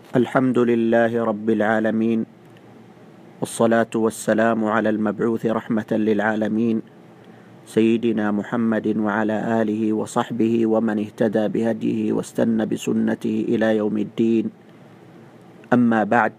الحمد لله رب العالمين، والصلاة والسلام على المبعوث رحمة للعالمين سيدنا محمد وعلى آله وصحبه ومن اهتدى بهديه واستنى بسنته إلى يوم الدين. أما بعد،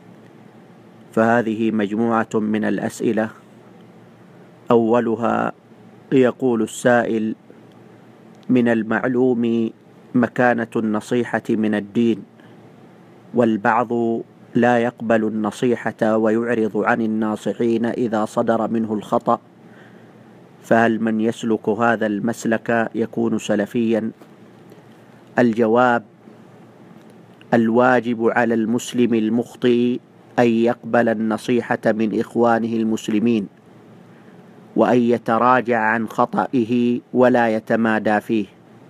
فهذه مجموعة من الأسئلة. أولها يقول السائل: من المعلوم مكانة النصيحة من الدين، والبعض لا يقبل النصيحة ويعرض عن الناصحين إذا صدر منه الخطأ، فهل من يسلك هذا المسلك يكون سلفيا؟ الجواب: الواجب على المسلم المخطئ أن يقبل النصيحة من إخوانه المسلمين، وأن يتراجع عن خطئه ولا يتمادى فيه.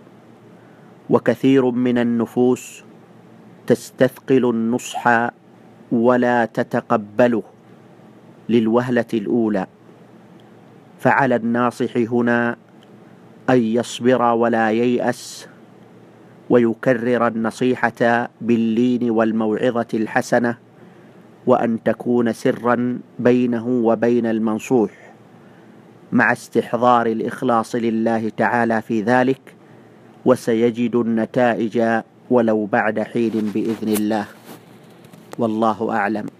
وكثير من النفوس تستثقل النصح ولا تتقبله للوهلة الأولى، فعلى الناصح هنا أن يصبر ولا ييأس، ويكرر النصيحة باللين والموعظة الحسنة، وأن تكون سرا بينه وبين المنصوح، مع استحضار الإخلاص لله تعالى في ذلك، وسيجد النتائج ولو بعد حين بإذن الله. والله أعلم.